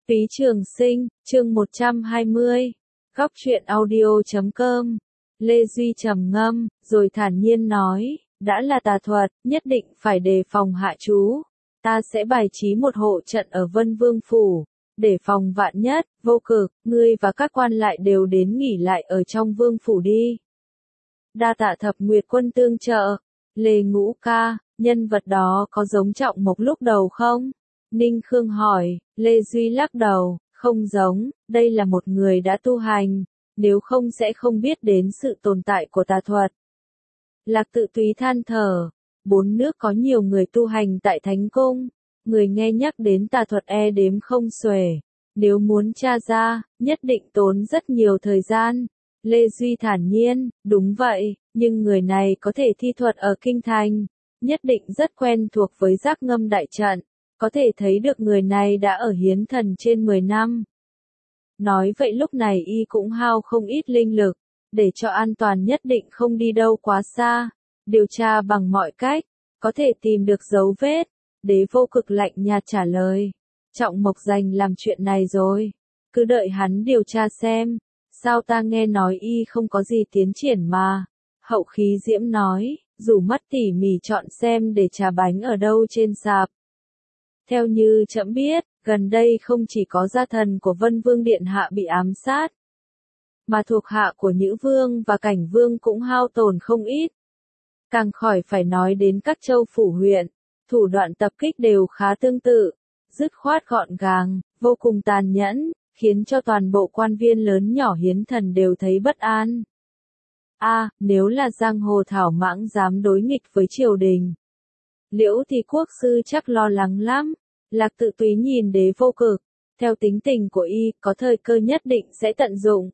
Phí Trường Sinh, chương 120. Góc truyện audio.com. Lê Duy trầm ngâm, rồi thản nhiên nói, đã là tà thuật, nhất định phải đề phòng hạ chú. Ta sẽ bài trí một hộ trận ở Vân Vương Phủ, để phòng vạn nhất. Vô Cực, ngươi và các quan lại đều đến nghỉ lại ở trong Vương Phủ đi. Đa tạ Thập Nguyệt Quân tương trợ. Lê Ngũ ca, nhân vật đó có giống Trọng Mộc lúc đầu không? Ninh Khương hỏi. Lê Duy lắc đầu, không giống, đây là một người đã tu hành, nếu không sẽ không biết đến sự tồn tại của tà thuật. Lạc Tự Túy than thở, 4 nước có nhiều người tu hành tại Thánh Cung, người nghe nhắc đến tà thuật đếm không xuể, nếu muốn tra ra, nhất định tốn rất nhiều thời gian. Lê Duy thản nhiên, đúng vậy, nhưng người này có thể thi thuật ở Kinh Thành, nhất định rất quen thuộc với giác ngâm đại trận. Có thể thấy được người này đã ở Hiến Thần trên 10 năm. Nói vậy lúc này y cũng hao không ít linh lực, để cho an toàn nhất định không đi đâu quá xa, điều tra bằng mọi cách, có thể tìm được dấu vết. Đế Vô Cực lạnh nhạt trả lời, Trọng Mộc dành làm chuyện này rồi, cứ đợi hắn điều tra xem, sao ta nghe nói y không có gì tiến triển mà. Hậu Khí Diễm nói, dù mắt tỉ mỉ chọn xem để trà bánh ở đâu trên sạp. Theo như trẫm biết, gần đây không chỉ có gia thần của Vân Vương Điện Hạ bị ám sát, mà thuộc hạ của Nhữ Vương và Cảnh Vương cũng hao tổn không ít. Càng khỏi phải nói đến các châu phủ huyện, thủ đoạn tập kích đều khá tương tự, dứt khoát gọn gàng, vô cùng tàn nhẫn, khiến cho toàn bộ quan viên lớn nhỏ Hiến Thần đều thấy bất an. Nếu là giang hồ thảo mãng dám đối nghịch với triều đình, Liễu thì quốc sư chắc lo lắng lắm. Lạc Tự Túy nhìn Đế Vô Cực, theo tính tình của y, có thời cơ nhất định sẽ tận dụng.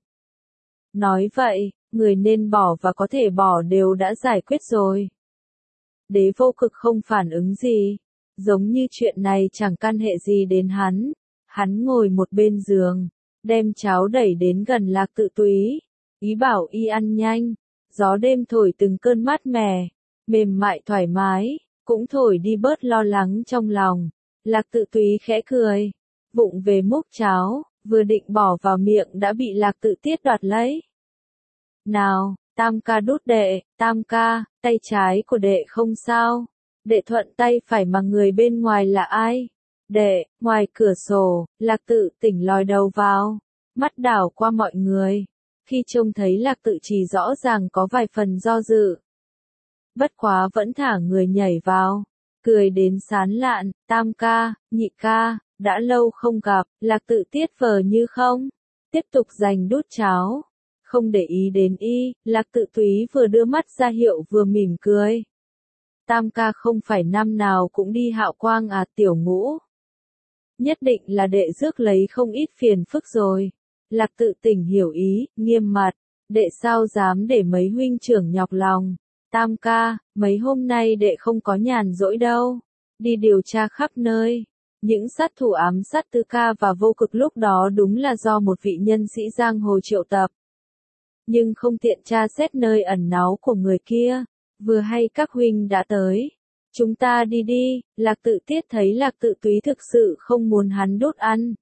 Nói vậy, người nên bỏ và có thể bỏ đều đã giải quyết rồi. Đế Vô Cực không phản ứng gì, giống như chuyện này chẳng can hệ gì đến hắn. Hắn ngồi một bên giường, đem cháo đẩy đến gần Lạc Tự Túy, ý bảo y ăn nhanh. Gió đêm thổi từng cơn mát mẻ, mềm mại thoải mái, cũng thổi đi bớt lo lắng trong lòng. Lạc Tự Túy khẽ cười, vụng về múc cháo, vừa định bỏ vào miệng đã bị Lạc Tự Tiết đoạt lấy. Nào, Tam ca đút đệ, Tam ca, tay trái của đệ không sao. Đệ thuận tay phải mà người bên ngoài là ai? Đệ, ngoài cửa sổ. Lạc Tự tỉnh lòi đầu vào, mắt đảo qua mọi người. Khi trông thấy Lạc Tự chỉ rõ ràng có vài phần do dự. Bất quá vẫn thả người nhảy vào, cười đến sán lạn. Tam ca, nhị ca, đã lâu không gặp. Lạc Tự Tiết vờ như không, tiếp tục giành đút cháo, không để ý đến y. Lạc Tự Túy vừa đưa mắt ra hiệu vừa mỉm cười. Tam ca không phải năm nào cũng đi Hạo Quang Tiểu Ngũ? Nhất định là đệ rước lấy không ít phiền phức rồi. Lạc Tự Tỉnh hiểu ý, nghiêm mặt, đệ sao dám để mấy huynh trưởng nhọc lòng. Tam ca, mấy hôm nay đệ không có nhàn rỗi đâu, đi điều tra khắp nơi. Những sát thủ ám sát Tư ca và Vô Cực lúc đó đúng là do một vị nhân sĩ giang hồ triệu tập. Nhưng không tiện tra xét nơi ẩn náu của người kia, vừa hay các huynh đã tới. Chúng ta đi đi. Lạc Tự Tiết thấy Lạc Tự Túy thực sự không muốn hắn đút ăn,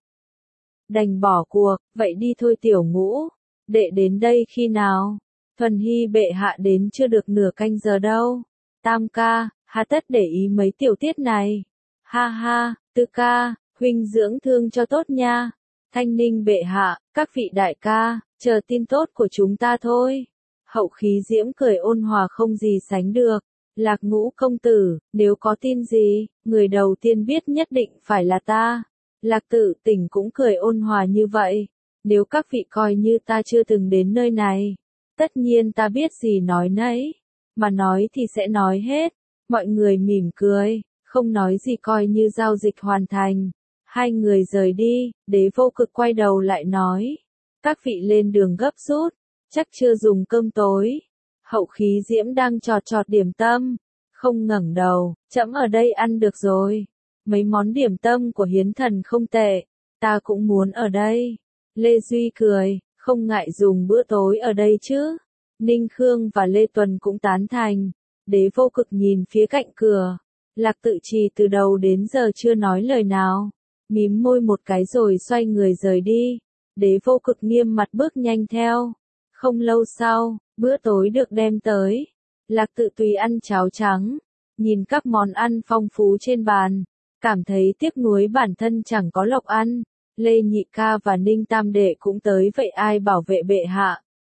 đành bỏ cuộc, vậy đi thôi Tiểu Ngũ, đệ đến đây khi nào? Thuần Hy bệ hạ đến chưa được nửa canh giờ đâu. Tam ca, hà tất để ý mấy tiểu tiết này. Ha ha, Tư ca, huynh dưỡng thương cho tốt nha. Thanh Ninh bệ hạ, các vị đại ca, chờ tin tốt của chúng ta thôi. Hậu Khí Diễm cười ôn hòa không gì sánh được. Lạc Ngũ công tử, nếu có tin gì, người đầu tiên biết nhất định phải là ta. Lạc Tự Tỉnh cũng cười ôn hòa như vậy. Nếu các vị coi như ta chưa từng đến nơi này, tất nhiên ta biết gì nói nấy, mà nói thì sẽ nói hết. Mọi người mỉm cười, không nói gì coi như giao dịch hoàn thành. Hai người rời đi, Đế Vô Cực quay đầu lại nói, các vị lên đường gấp rút, chắc chưa dùng cơm tối. Hậu Khí Diễm đang chọt chọt điểm tâm, không ngẩng đầu, trẫm ở đây ăn được rồi. Mấy món điểm tâm của Hiến Thần không tệ, ta cũng muốn ở đây. Lê Duy cười, không ngại dùng bữa tối ở đây chứ. Ninh Khương và Lê Tuần cũng tán thành. Đế Vô Cực nhìn phía cạnh cửa. Lạc Tự Trì từ đầu đến giờ chưa nói lời nào. mím môi một cái rồi xoay người rời đi. Đế Vô Cực nghiêm mặt bước nhanh theo. Không lâu sau, bữa tối được đem tới. Lạc Tự Tùy ăn cháo trắng, nhìn các món ăn phong phú trên bàn, cảm thấy tiếc nuối bản thân chẳng có lộc ăn. Lê Nhị Ca và Ninh Tam Đệ cũng tới, vậy ai bảo vệ bệ hạ?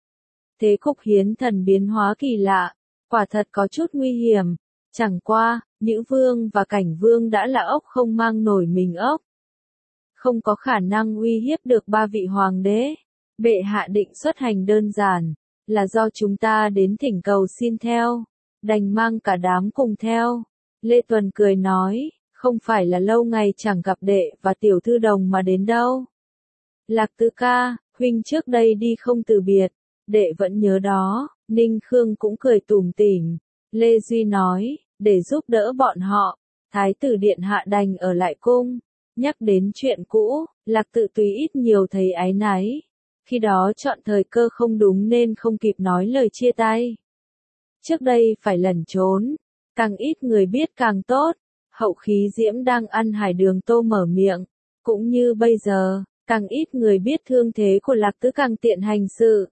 Thế cục hiến thần biến hóa kỳ lạ, quả thật có chút nguy hiểm. Chẳng qua, Nhữ Vương và Cảnh Vương đã là ốc không mang nổi mình ốc. Không có khả năng uy hiếp được ba vị hoàng đế. Bệ hạ định xuất hành đơn giản, là do chúng ta đến thỉnh cầu xin theo, đành mang cả đám cùng theo. Lê Tuần cười nói, không phải là lâu ngày chẳng gặp đệ và tiểu thư đồng mà đến đâu. Lạc Tứ ca, huynh trước đây đi không từ biệt, đệ vẫn nhớ đó. Ninh Khương cũng cười tủm tỉm. Lê Duy nói, để giúp đỡ bọn họ, Thái tử điện hạ đành ở lại cung. Nhắc đến chuyện cũ, Lạc Tự Tùy ít nhiều thấy áy náy. Khi đó chọn thời cơ không đúng nên không kịp nói lời chia tay. Trước đây phải lẩn trốn, càng ít người biết càng tốt. Hậu Khí Diễm đang ăn hải đường tô mở miệng, cũng như bây giờ, càng ít người biết thương thế của Lạc Tứ càng tiện hành sự.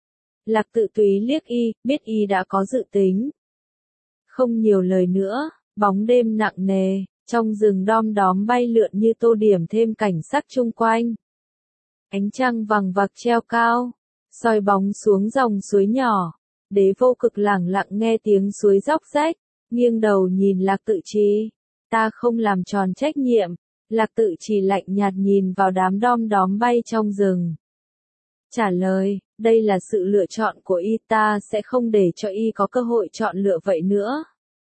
Lạc Tự Tùy liếc y, biết y đã có dự tính. Không nhiều lời nữa, bóng đêm nặng nề, trong rừng đom đóm bay lượn như tô điểm thêm cảnh sắc chung quanh. Ánh trăng vằng vặc treo cao, soi bóng xuống dòng suối nhỏ. Đế Vô Cực lẳng lặng nghe tiếng suối róc rách, nghiêng đầu nhìn Lạc Tự Trì. Ta không làm tròn trách nhiệm. Lạc Tự Trì lạnh nhạt nhìn vào đám đom đóm bay trong rừng. Trả lời, đây là sự lựa chọn của y, ta sẽ không để cho y có cơ hội chọn lựa vậy nữa.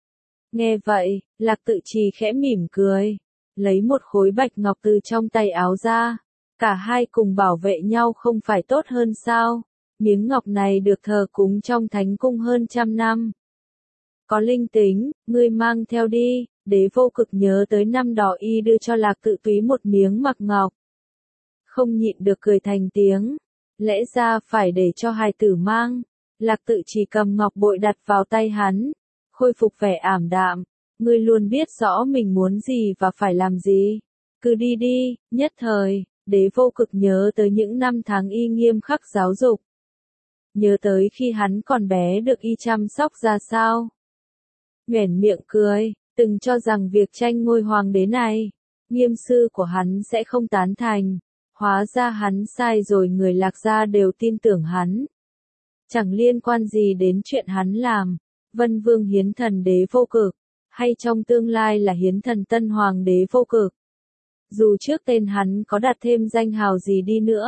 Nghe vậy, Lạc Tự Trì khẽ mỉm cười, lấy một khối bạch ngọc từ trong tay áo ra. Cả hai cùng bảo vệ nhau không phải tốt hơn sao? Miếng ngọc này được thờ cúng trong thánh cung hơn 100 năm. Có linh tính, ngươi mang theo đi. Đế Vô Cực nhớ tới năm đó y đưa cho Lạc Tự Túy một miếng mặc ngọc. Không nhịn được cười thành tiếng. Lẽ ra phải để cho hài tử mang. Lạc Tự Chỉ cầm ngọc bội đặt vào tay hắn, khôi phục vẻ ảm đạm. Ngươi luôn biết rõ mình muốn gì và phải làm gì. Cứ đi đi. Nhất thời, Đế Vô Cực nhớ tới những năm tháng y nghiêm khắc giáo dục. Nhớ tới khi hắn còn bé được y chăm sóc ra sao. Nhoẻn miệng cười, từng cho rằng việc tranh ngôi hoàng đế này, nghiêm sư của hắn sẽ không tán thành. Hóa ra hắn sai rồi, người Lạc gia đều tin tưởng hắn. Chẳng liên quan gì đến chuyện hắn làm. Vân Vương hiến thần Đế Vô Cực, hay trong tương lai là hiến thần Tân Hoàng Đế Vô Cực. Dù trước tên hắn có đặt thêm danh hào gì đi nữa,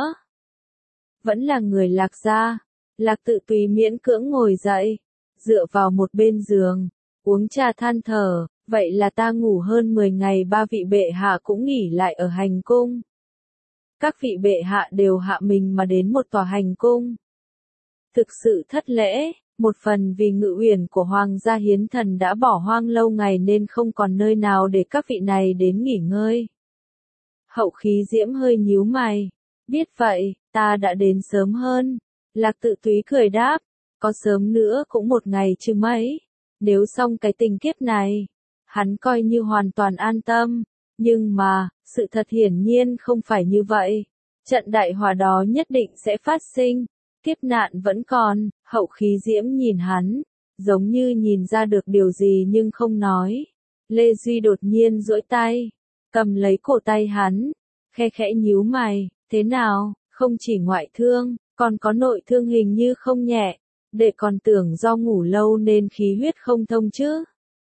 vẫn là người Lạc gia. Lạc Tự Tùy miễn cưỡng ngồi dậy, dựa vào một bên giường, uống trà than thở, vậy là ta ngủ hơn 10 ngày, ba vị bệ hạ cũng nghỉ lại ở hành cung. Các vị bệ hạ đều hạ mình mà đến một tòa hành cung. Thực sự thất lễ, một phần vì ngự uyển của hoàng gia hiến thần đã bỏ hoang lâu ngày nên không còn nơi nào để các vị này đến nghỉ ngơi. Hậu Khí Diễm hơi nhíu mày, biết vậy, ta đã đến sớm hơn. Lạc Tự Túy cười đáp, có sớm nữa cũng một ngày chứ mấy. Nếu xong cái tình kiếp này, hắn coi như hoàn toàn an tâm. Nhưng mà, sự thật hiển nhiên không phải như vậy. Trận đại hỏa đó nhất định sẽ phát sinh. Kiếp nạn vẫn còn. Hậu Khí Diễm nhìn hắn, giống như nhìn ra được điều gì nhưng không nói. Lê Duy đột nhiên duỗi tay, cầm lấy cổ tay hắn, khe khẽ nhíu mày, thế nào, không chỉ ngoại thương, còn có nội thương hình như không nhẹ. Đệ còn tưởng do ngủ lâu nên khí huyết không thông chứ.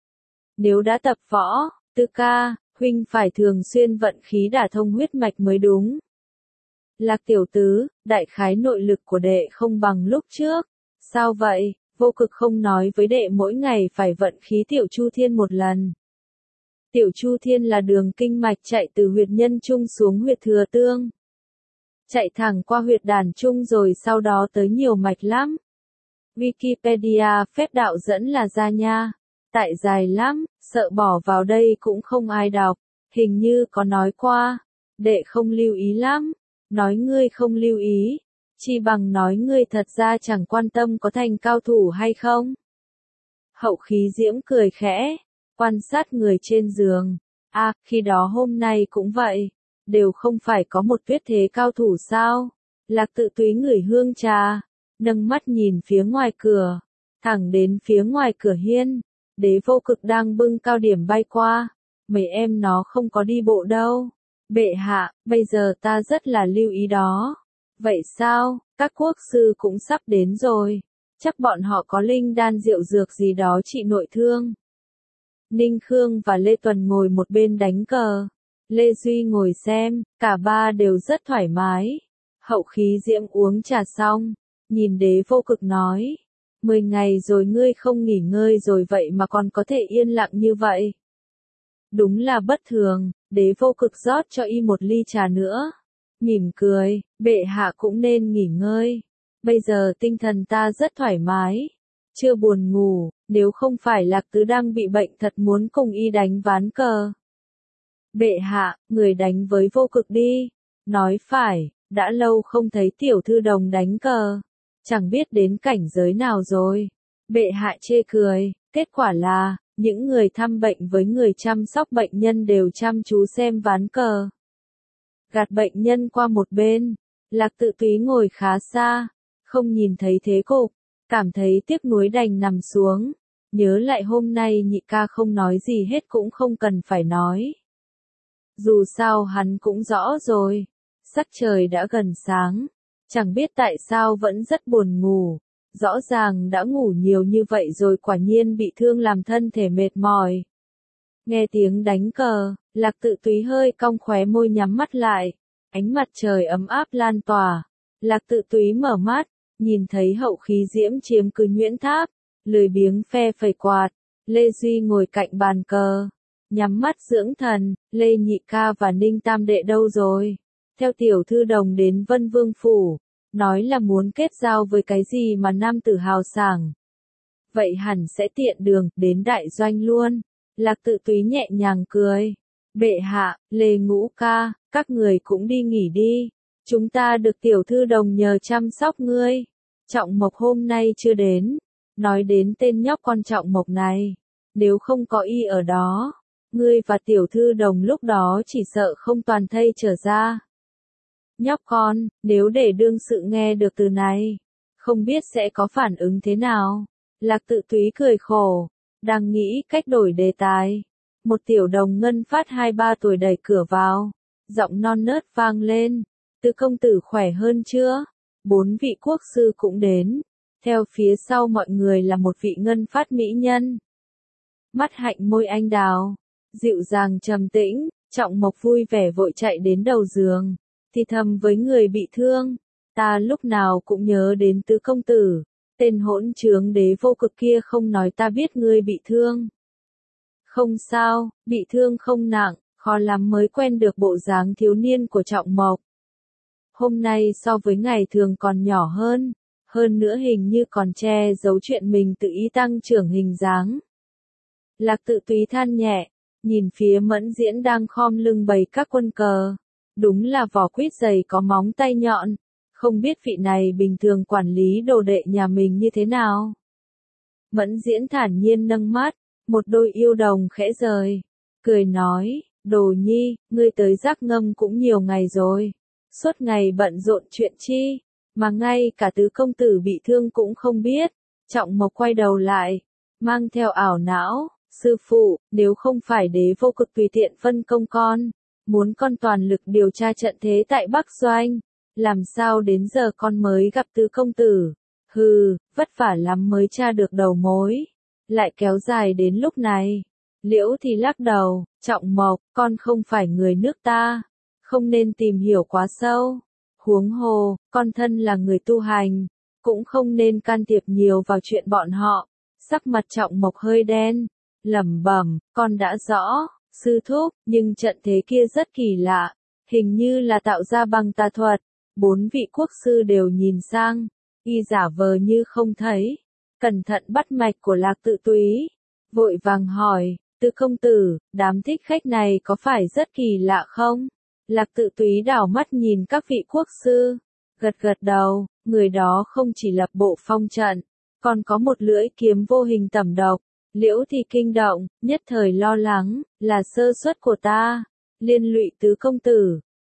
Nếu đã tập võ, Tư ca, huynh phải thường xuyên vận khí đả thông huyết mạch mới đúng. Lạc tiểu tứ, đại khái nội lực của đệ không bằng lúc trước. Sao vậy? Vô Cực không nói với đệ mỗi ngày phải vận khí Tiểu Chu Thiên một lần. Tiểu Chu Thiên là đường kinh mạch chạy từ huyệt nhân trung xuống huyệt thừa tương. Chạy thẳng qua huyệt đàn trung rồi sau đó tới nhiều mạch lắm. Wikipedia phép đạo dẫn là ra nha. Tại dài lắm, sợ bỏ vào đây cũng không ai đọc. Hình như có nói qua. Đệ không lưu ý lắm. Nói ngươi không lưu ý, chi bằng nói ngươi thật ra chẳng quan tâm có thành cao thủ hay không. Hậu Khí Diễm cười khẽ, quan sát người trên giường. À, khi đó hôm nay cũng vậy. đều không phải có một tuyết thế cao thủ sao? Lạc Tự Túy ngửi hương trà, nâng mắt nhìn phía ngoài cửa, thẳng đến phía ngoài cửa hiên, Đế Vô Cực đang bưng cao điểm bay qua, mấy em nó không có đi bộ đâu. Bệ hạ, bây giờ ta rất là lưu ý đó. Vậy sao, các quốc sư cũng sắp đến rồi, chắc bọn họ có linh đan rượu dược gì đó trị nội thương. Ninh Khương và Lê Tuần ngồi một bên đánh cờ, Lê Duy ngồi xem, cả ba đều rất thoải mái. Hậu Khí Diễm uống trà xong, nhìn Đế Vô Cực nói, 10 ngày rồi ngươi không nghỉ ngơi rồi vậy mà còn có thể yên lặng như vậy. Đúng là bất thường, Đế Vô Cực rót cho y một ly trà nữa. Mỉm cười, bệ hạ cũng nên nghỉ ngơi. Bây giờ tinh thần ta rất thoải mái. Chưa buồn ngủ, nếu không phải Lạc Tứ đang bị bệnh thật muốn cùng y đánh ván cờ. Bệ hạ, người đánh với Vô Cực đi. Nói phải, đã lâu không thấy tiểu thư đồng đánh cờ. Chẳng biết đến cảnh giới nào rồi. Bệ hạ chê cười, kết quả là, những người thăm bệnh với người chăm sóc bệnh nhân đều chăm chú xem ván cờ. Gạt bệnh nhân qua một bên, Lạc Tự Túy ngồi khá xa, không nhìn thấy thế cục, cảm thấy tiếc nuối đành nằm xuống. Nhớ lại hôm nay nhị ca không nói gì hết cũng không cần phải nói. Dù sao hắn cũng rõ rồi, sắc trời đã gần sáng, chẳng biết tại sao vẫn rất buồn ngủ. Rõ ràng đã ngủ nhiều như vậy rồi quả nhiên bị thương làm thân thể mệt mỏi. Nghe tiếng đánh cờ, Lạc Tự Túy hơi cong khóe môi nhắm mắt lại. Ánh mặt trời ấm áp lan tỏa. Lạc Tự Túy mở mắt, nhìn thấy Hậu Khí Diễm chiếm cứ nhuyễn tháp, lười biếng phe phẩy quạt. Lê Duy ngồi cạnh bàn cờ, nhắm mắt dưỡng thần. Lê Nhị Ca và Ninh Tam Đệ đâu rồi? Theo tiểu thư đồng đến Vân Vương Phủ, nói là muốn kết giao với cái gì mà nam tử hào sảng. Vậy hẳn sẽ tiện đường đến đại doanh luôn. Lạc Tự Túy nhẹ nhàng cười. Bệ hạ, Lê Ngũ Ca, các người cũng đi nghỉ đi. Chúng ta được tiểu thư đồng nhờ chăm sóc ngươi. Trọng Mộc hôm nay chưa đến. Nói đến tên nhóc con Trọng Mộc này. Nếu không có y ở đó, ngươi và tiểu thư đồng lúc đó chỉ sợ không toàn thây trở ra. Nhóc con, nếu để đương sự nghe được từ này, không biết sẽ có phản ứng thế nào. Lạc Tự Túy cười khổ, đang nghĩ cách đổi đề tài. Một tiểu đồng ngân phát 2-3 tuổi đẩy cửa vào, giọng non nớt vang lên. Tứ công tử khỏe hơn chưa? 4 vị quốc sư cũng đến. Theo phía sau mọi người là một vị ngân phát mỹ nhân. Mắt hạnh môi anh đào, dịu dàng trầm tĩnh. Trọng Mộc vui vẻ vội chạy đến đầu giường, thì thầm với người bị thương. Ta lúc nào cũng nhớ đến tứ công tử. Tên hỗn trướng Đế Vô Cực kia không nói ta biết ngươi bị thương. Không sao, bị thương không nặng, khó lắm mới quen được bộ dáng thiếu niên của Trọng Mộc. Hôm nay so với ngày thường còn nhỏ hơn nữa hình như còn che giấu chuyện mình tự ý tăng trưởng hình dáng. Lạc Tự Túy than nhẹ, nhìn phía Mẫn Diễn đang khom lưng bày các quân cờ. Đúng là vỏ quýt dày có móng tay nhọn, không biết vị này bình thường quản lý đồ đệ nhà mình như thế nào. Mẫn Diễn thản nhiên nâng mắt, một đôi yêu đồng khẽ rời, cười nói, Đồ Nhi, ngươi tới Giác Ngâm cũng nhiều ngày rồi, suốt ngày bận rộn chuyện chi, mà ngay cả tứ công tử bị thương cũng không biết. Trọng Mộc quay đầu lại, mang theo ảo não, sư phụ, nếu không phải Đế Vô Cực tùy tiện phân công con, muốn con toàn lực điều tra trận thế tại Bắc Doanh, làm sao đến giờ con mới gặp tứ công tử. Hừ, vất vả lắm mới tra được đầu mối, lại kéo dài đến lúc này. Liễu thì lắc đầu, Trọng Mộc, con không phải người nước ta, không nên tìm hiểu quá sâu. Huống hồ, con thân là người tu hành, cũng không nên can thiệp nhiều vào chuyện bọn họ. Sắc mặt Trọng Mộc hơi đen, lẩm bẩm, con đã rõ, sư thúc, nhưng trận thế kia rất kỳ lạ, hình như là tạo ra bằng tà thuật. 4 vị quốc sư đều nhìn sang, y giả vờ như không thấy, cẩn thận bắt mạch của Lạc Tự Túy, vội vàng hỏi, tứ công tử, đám thích khách này có phải rất kỳ lạ không? Lạc Tự Túy đảo mắt nhìn các vị quốc sư, gật gật đầu, người đó không chỉ lập bộ phong trận, còn có một lưỡi kiếm vô hình tẩm độc. Liễu thì kinh động, nhất thời lo lắng, là sơ suất của ta, liên lụy tứ công tử.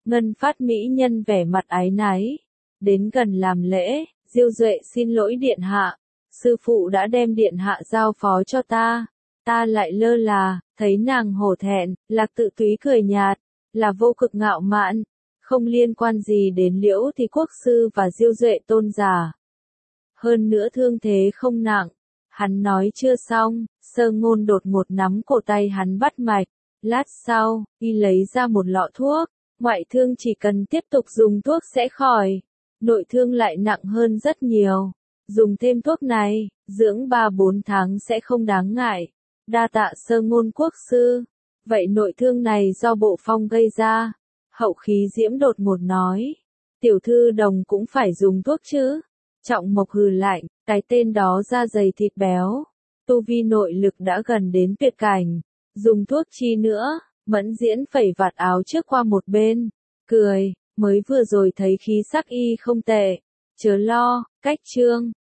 Ngân Phát mỹ nhân vẻ mặt áy náy. Đến gần làm lễ, Diêu Duệ xin lỗi điện hạ. Sư phụ đã đem điện hạ giao phó cho ta. Ta lại lơ là, thấy nàng hổ thẹn, Lạc Tự Túy cười nhạt, là vô cực ngạo mạn, không liên quan gì đến Liễu Thì Quốc sư và Diêu Duệ tôn giả. Hơn nữa thương thế không nặng. Hắn nói chưa xong, Sơ Ngôn đột ngột nắm cổ tay hắn bắt mạch. Lát sau, y lấy ra một lọ thuốc. Ngoại thương chỉ cần tiếp tục dùng thuốc sẽ khỏi. Nội thương lại nặng hơn rất nhiều. Dùng thêm thuốc này, dưỡng 3-4 tháng sẽ không đáng ngại. Đa tạ Sơ Ngôn quốc sư. Vậy nội thương này do bộ phong gây ra. Hậu Khí Diễm đột ngột nói. Tiểu thư Đồng cũng phải dùng thuốc chứ. Trọng Mộc hừ lạnh, cái tên đó da dày thịt béo. Tu vi nội lực đã gần đến tuyệt cảnh. Dùng thuốc chi nữa, Mẫn Diễn phẩy vạt áo trước qua một bên. Cười, mới vừa rồi thấy khí sắc y không tệ. Chớ lo, cách chương.